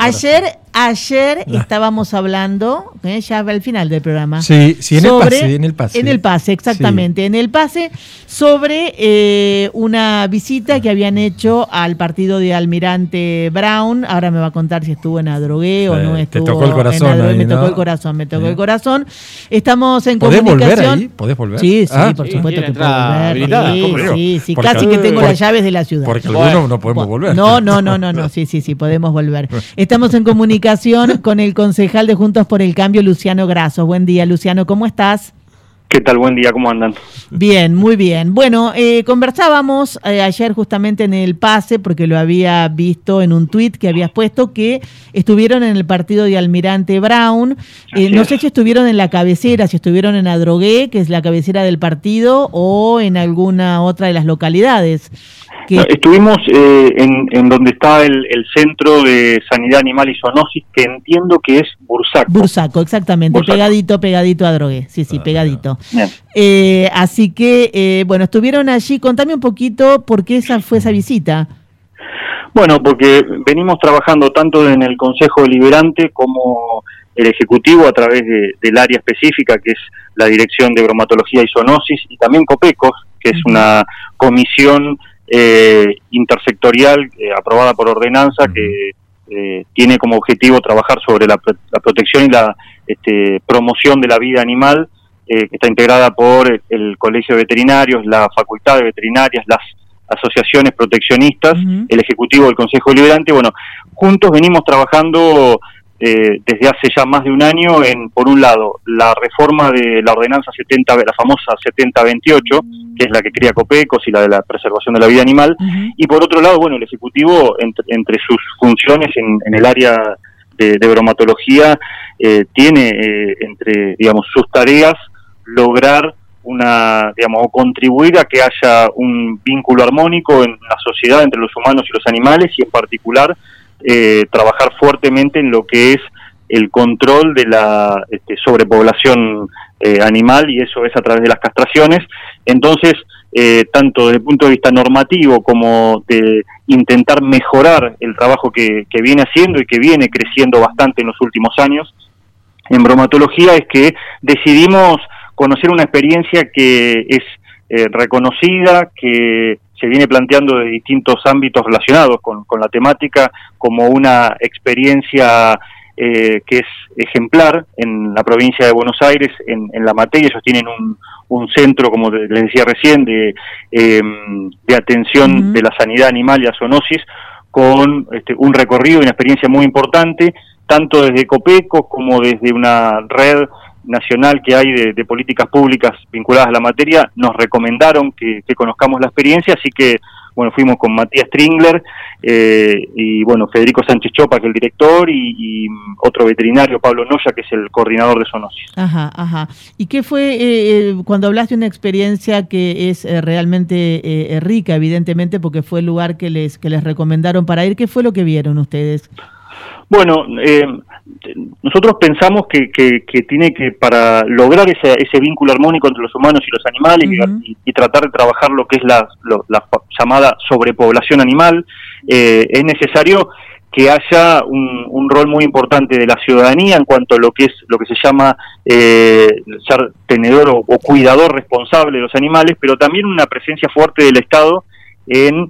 Ayer estábamos hablando, ya al final del programa. Sí, en el pase. En el pase, exactamente. Sí. En el pase sobre una visita que habían hecho al partido de Almirante Brown. Ahora me va a contar si estuvo en Adrogué o no estuvo. Te tocó el corazón. En Adrogué, ahí, me ¿no? tocó el corazón, me tocó el corazón. Estamos en ¿Podés comunicación. volver ahí? ¿Podés volver? Sí, por supuesto que puedo volver. Sí, casi que tengo las llaves de la ciudad. Porque algunos no podemos volver. No, sí, podemos volver. Estamos en comunicación con el concejal de Juntos por el Cambio, Luciano Grasso. Buen día, Luciano, ¿cómo estás? ¿Qué tal? Buen día, ¿cómo andan? Bien, muy bien. Bueno, conversábamos ayer justamente en el pase, porque lo había visto en un tuit que habías puesto, que estuvieron en el partido de Almirante Brown. No sé si estuvieron en la cabecera, si estuvieron en Adrogué, que es la cabecera del partido, o en alguna otra de las localidades. No, estuvimos en donde está el Centro de Sanidad Animal y Zoonosis, que entiendo que es Bursaco. Bursaco, exactamente, pegadito a Adrogué, sí, pegadito. Así que, bueno, estuvieron allí. Contame un poquito por qué fue esa visita. Bueno, porque venimos trabajando tanto en el Consejo Deliberante como el Ejecutivo a través del área específica, que es la Dirección de Bromatología y Zoonosis, y también COPECOS, que es una comisión intersectorial aprobada por ordenanza que tiene como objetivo trabajar sobre la protección y la promoción de la vida animal, que está integrada por el Colegio de Veterinarios, la Facultad de Veterinarias, las asociaciones proteccionistas, el Ejecutivo del Consejo Deliberante. Bueno, juntos venimos trabajando desde hace ya más de un año por un lado, la reforma de la ordenanza 70, la famosa 7028, que es la que crea COPECOS y la de la preservación de la vida animal, y por otro lado, bueno, el Ejecutivo, entre sus funciones en el área de bromatología, tiene entre, digamos, sus tareas lograr o contribuir a que haya un vínculo armónico en la sociedad entre los humanos y los animales, y en particular trabajar fuertemente en lo que es el control de la sobrepoblación animal, y eso es a través de las castraciones. Entonces, tanto desde el punto de vista normativo como de intentar mejorar el trabajo que viene haciendo y que viene creciendo bastante en los últimos años en bromatología, es que decidimos conocer una experiencia que es reconocida, que se viene planteando de distintos ámbitos relacionados con la temática, como una experiencia que es ejemplar en la provincia de Buenos Aires en la materia. Ellos tienen un centro, como les decía recién, de atención de la sanidad animal y la zoonosis, con un recorrido y una experiencia muy importante, tanto desde COPECOS como desde una red nacional que hay de políticas públicas vinculadas a la materia. Nos recomendaron que conozcamos la experiencia, así que, bueno, fuimos con Matías Stringler y, bueno, Federico Sánchez Chopa, que es el director, y otro veterinario, Pablo Noya, que es el coordinador de zoonosis. Ajá. ¿Y qué fue, cuando hablaste de una experiencia que es realmente rica, evidentemente, porque fue el lugar que les recomendaron para ir, qué fue lo que vieron ustedes? Bueno, nosotros pensamos que tiene que, para lograr ese vínculo armónico entre los humanos y los animales, y tratar de trabajar lo que es la llamada sobrepoblación animal, es necesario que haya un rol muy importante de la ciudadanía en cuanto a lo que se llama ser tenedor o cuidador responsable de los animales, pero también una presencia fuerte del Estado en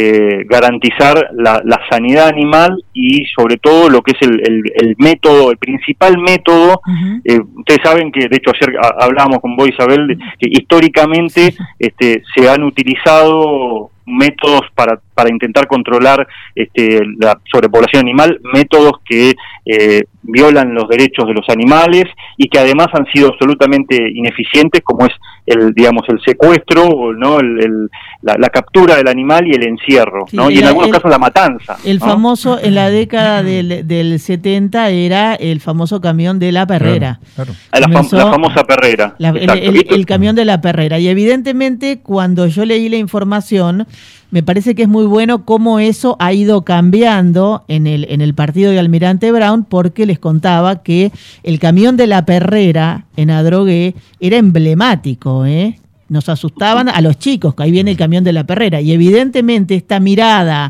garantizar la sanidad animal, y sobre todo lo que es el método, el principal método. Ustedes saben que, de hecho, ayer hablábamos con vos, Isabel, que históricamente se han utilizado métodos para intentar controlar la sobrepoblación animal, métodos que violan los derechos de los animales y que además han sido absolutamente ineficientes, como es el secuestro, ¿no? la captura del animal y el encierro, ¿no? Y en algunos casos la matanza. El ¿no? famoso, en la década del 70 era el famoso camión de la perrera. Claro. La famosa perrera. El camión de la perrera. Y evidentemente, cuando yo leí la información, me parece que es muy bueno cómo eso ha ido cambiando en el partido de Almirante Brown, porque les contaba que el camión de la perrera en Adrogué era emblemático, Nos asustaban a los chicos, que ahí viene el camión de la perrera. Y evidentemente esta mirada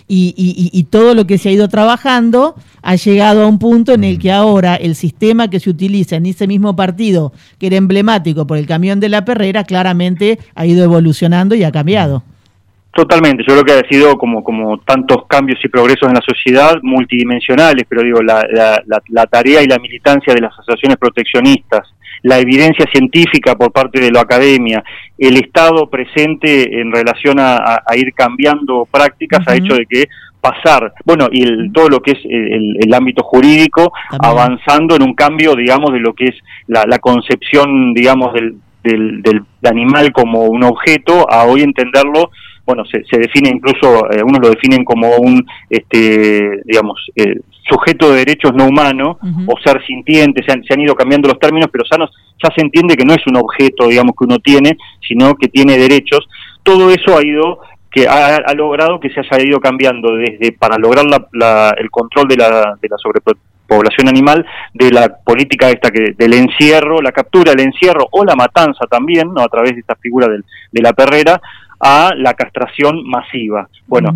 y todo lo que se ha ido trabajando ha llegado a un punto en el que ahora el sistema que se utiliza en ese mismo partido, que era emblemático por el camión de la perrera, claramente ha ido evolucionando y ha cambiado. Totalmente, yo creo que ha sido como tantos cambios y progresos en la sociedad multidimensionales, pero digo, la tarea y la militancia de las asociaciones proteccionistas, la evidencia científica por parte de la academia, el Estado presente en relación a ir cambiando prácticas, ha hecho de que pasar, bueno, y todo lo que es el ámbito jurídico, también avanzando en un cambio, digamos, de lo que es la concepción, digamos, del animal como un objeto, a hoy entenderlo. Bueno, se define incluso, algunos lo definen como un, digamos, sujeto de derechos no humano, o ser sintiente, se han ido cambiando los términos, pero ya se entiende que no es un objeto, digamos, que uno tiene, sino que tiene derechos. Todo eso ha logrado que se haya ido cambiando desde, para lograr el control de la sobrepoblación animal, de la política del encierro, la captura, el encierro o la matanza también, ¿no?, a través de esta figura de la perrera, a la castración masiva. Bueno,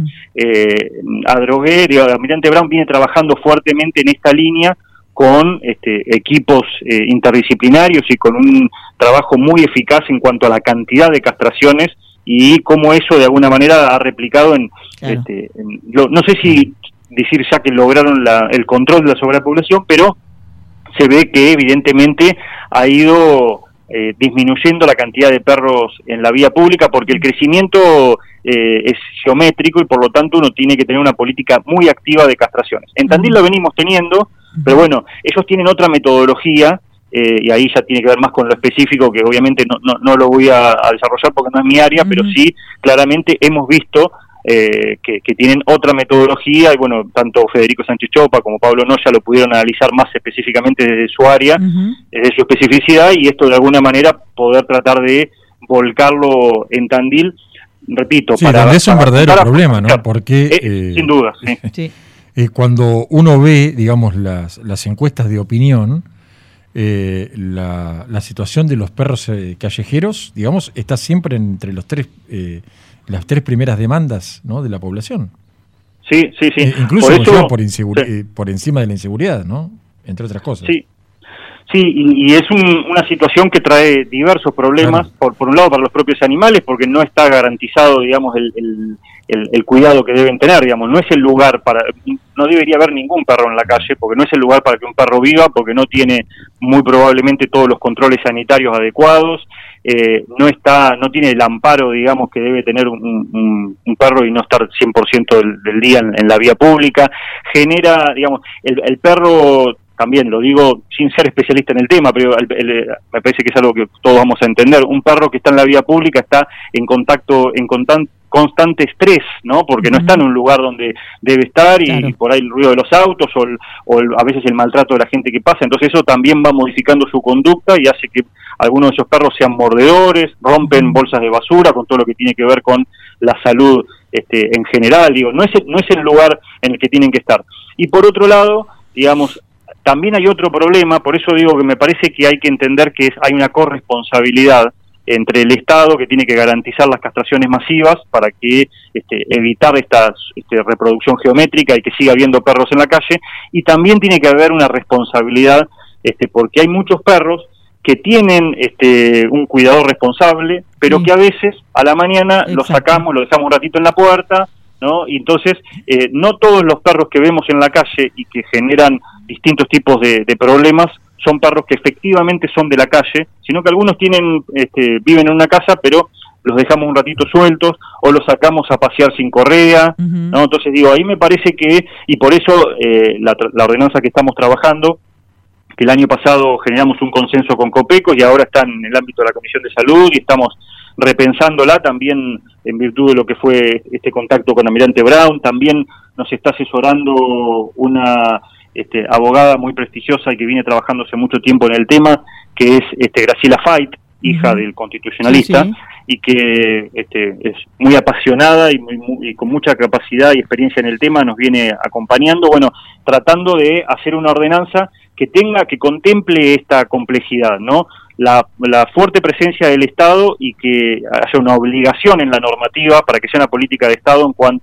Almirante Brown viene trabajando fuertemente en esta línea con equipos interdisciplinarios y con un trabajo muy eficaz en cuanto a la cantidad de castraciones y cómo eso de alguna manera ha replicado no sé si decir ya que lograron el control de la sobrepoblación, pero se ve que evidentemente ha ido disminuyendo la cantidad de perros en la vía pública, porque el crecimiento es geométrico y por lo tanto uno tiene que tener una política muy activa de castraciones. En Tandil lo venimos teniendo, pero bueno, ellos tienen otra metodología, y ahí ya tiene que ver más con lo específico, que obviamente no lo voy a desarrollar porque no es mi área, pero sí, claramente hemos visto que tienen otra metodología, y bueno, tanto Federico Sánchez Chopa como Pablo Noya lo pudieron analizar más específicamente desde su área, desde su especificidad, y esto de alguna manera poder tratar de volcarlo en Tandil, repito, sí, para es un verdadero problema, ¿no? Porque sin duda, sí. Cuando uno ve, digamos, las encuestas de opinión, la situación de los perros callejeros, digamos, está siempre entre las tres primeras demandas, ¿no?, de la población. Sí. Incluso por encima de la inseguridad, ¿no?, entre otras cosas. Sí, y es una situación que trae diversos problemas, claro. por un lado para los propios animales, porque no está garantizado, digamos, el cuidado que deben tener, digamos, no es el lugar no debería haber ningún perro en la calle, porque no es el lugar para que un perro viva, porque no tiene muy probablemente todos los controles sanitarios adecuados, no tiene el amparo, digamos, que debe tener un perro y no estar 100% del día en la vía pública, genera, digamos, el perro, también lo digo sin ser especialista en el tema, pero me parece que es algo que todos vamos a entender, un perro que está en la vía pública está en constante estrés, ¿no? Porque no está en un lugar donde debe estar y por ahí el ruido de los autos o a veces el maltrato de la gente que pasa, entonces eso también va modificando su conducta y hace que algunos de esos perros sean mordedores, rompen bolsas de basura, con todo lo que tiene que ver con la salud en general, digo, no es el lugar en el que tienen que estar. Y por otro lado, digamos, también hay otro problema, por eso digo que me parece que hay que entender que hay una corresponsabilidad entre el Estado, que tiene que garantizar las castraciones masivas para que evitar esta reproducción geométrica y que siga habiendo perros en la calle, y también tiene que haber una responsabilidad, porque hay muchos perros que tienen un cuidador responsable, pero que a veces a la mañana lo dejamos un ratito en la puerta, ¿no? Y entonces no todos los perros que vemos en la calle y que generan distintos tipos de problemas son perros que efectivamente son de la calle, sino que algunos viven en una casa, pero los dejamos un ratito sueltos o los sacamos a pasear sin correa, ¿no? Entonces digo, ahí me parece que, y por eso la ordenanza que estamos trabajando, que el año pasado generamos un consenso con Copecos y ahora está en el ámbito de la Comisión de Salud y estamos repensándola también en virtud de lo que fue este contacto con Almirante Brown. También nos está asesorando una abogada muy prestigiosa y que viene trabajando hace mucho tiempo en el tema, que es Graciela Fait, hija del constitucionalista, y que es muy apasionada y con mucha capacidad y experiencia en el tema, nos viene acompañando, bueno, tratando de hacer una ordenanza que contemple esta complejidad, ¿no? La fuerte presencia del Estado y que haya una obligación en la normativa para que sea una política de Estado en cuanto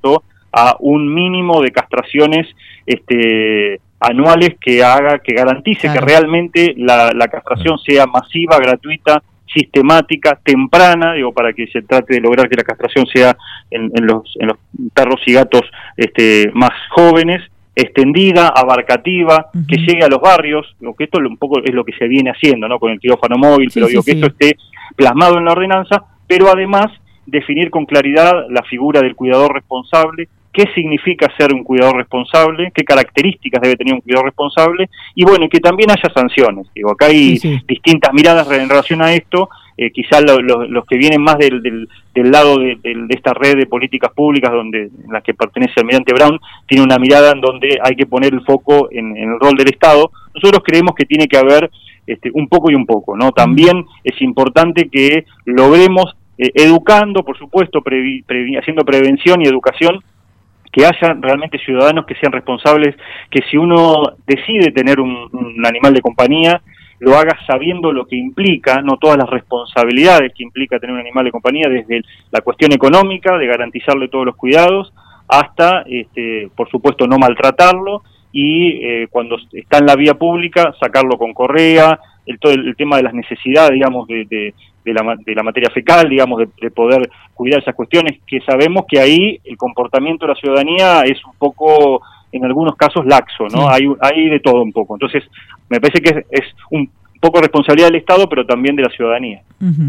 a un mínimo de castraciones anuales que garantice que realmente la castración sea masiva, gratuita, sistemática, temprana, para que se trate de lograr que la castración sea en los perros y gatos más jóvenes, extendida, abarcativa, que llegue a los barrios, que esto un poco es lo que se viene haciendo, ¿no?, con el quirófano móvil, pero que esto esté plasmado en la ordenanza, pero además definir con claridad la figura del cuidador responsable, qué significa ser un cuidador responsable, qué características debe tener un cuidador responsable, y bueno, que también haya sanciones. Acá hay distintas miradas en relación a esto, quizás los que vienen más del lado de esta red de políticas públicas en las que pertenece Almirante Brown, tiene una mirada en donde hay que poner el foco en el rol del Estado. Nosotros creemos que tiene que haber un poco y un poco, ¿no? También es importante que logremos, educando, por supuesto, haciendo prevención y educación, que haya realmente ciudadanos que sean responsables, que si uno decide tener un animal de compañía, lo haga sabiendo lo que implica, no todas las responsabilidades que implica tener un animal de compañía, desde la cuestión económica, de garantizarle todos los cuidados, hasta, por supuesto, no maltratarlo, y cuando está en la vía pública, sacarlo con correa, todo el tema de las necesidades, digamos, de la materia fecal, digamos, de poder cuidar esas cuestiones, que sabemos que ahí el comportamiento de la ciudadanía es un poco, en algunos casos, laxo, ¿no? Sí. Hay de todo un poco. Entonces, me parece que es un poco responsabilidad del Estado, pero también de la ciudadanía.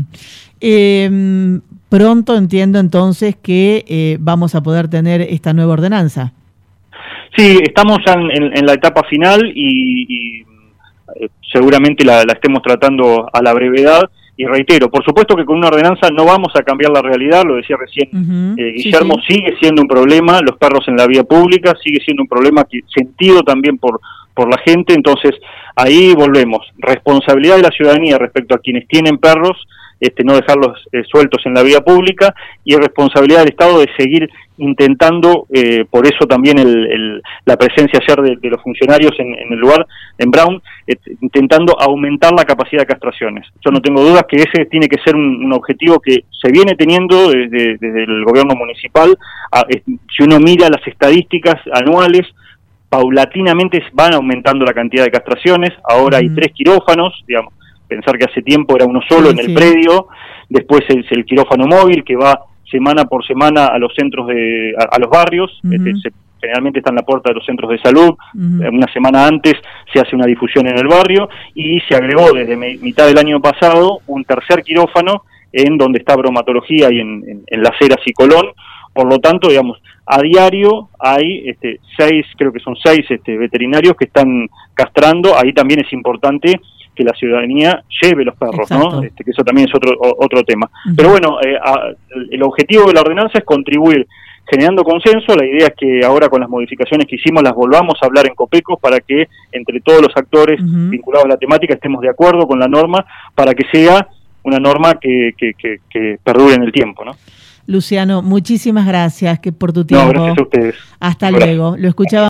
Pronto entiendo entonces que vamos a poder tener esta nueva ordenanza. Sí, estamos ya en la etapa final y seguramente la estemos tratando a la brevedad. Y reitero, por supuesto que con una ordenanza no vamos a cambiar la realidad, lo decía recién Guillermo, sigue siendo un problema, los perros en la vía pública, sigue siendo un problema sentido también por la gente. Entonces ahí volvemos, responsabilidad de la ciudadanía respecto a quienes tienen perros, no dejarlos sueltos en la vía pública, y responsabilidad del Estado de seguir intentando, por eso también la presencia ayer de los funcionarios en el lugar, en Brown, intentando aumentar la capacidad de castraciones. Yo no tengo dudas que ese tiene que ser un objetivo que se viene teniendo desde el gobierno municipal. Si uno mira las estadísticas anuales, paulatinamente van aumentando la cantidad de castraciones. Ahora hay 3 quirófanos, digamos, pensar que hace tiempo era uno solo en el predio. Después es el quirófano móvil que va semana por semana a los centros a los barrios. Generalmente está en la puerta de los centros de salud. Una semana antes se hace una difusión en el barrio, y se agregó desde mitad del año pasado un tercer quirófano en donde está bromatología y en Las Heras y Colón. Por lo tanto, digamos, a diario hay 6 veterinarios que están castrando. Ahí también es importante que la ciudadanía lleve los perros, ¿no? Que eso también es otro tema. Pero bueno, el objetivo de la ordenanza es contribuir generando consenso. La idea es que ahora, con las modificaciones que hicimos, las volvamos a hablar en Copecos para que entre todos los actores vinculados a la temática estemos de acuerdo con la norma, para que sea una norma que perdure en el tiempo, ¿no? Luciano, muchísimas gracias por tu tiempo. No, gracias a ustedes. Hasta luego. Lo escuchaba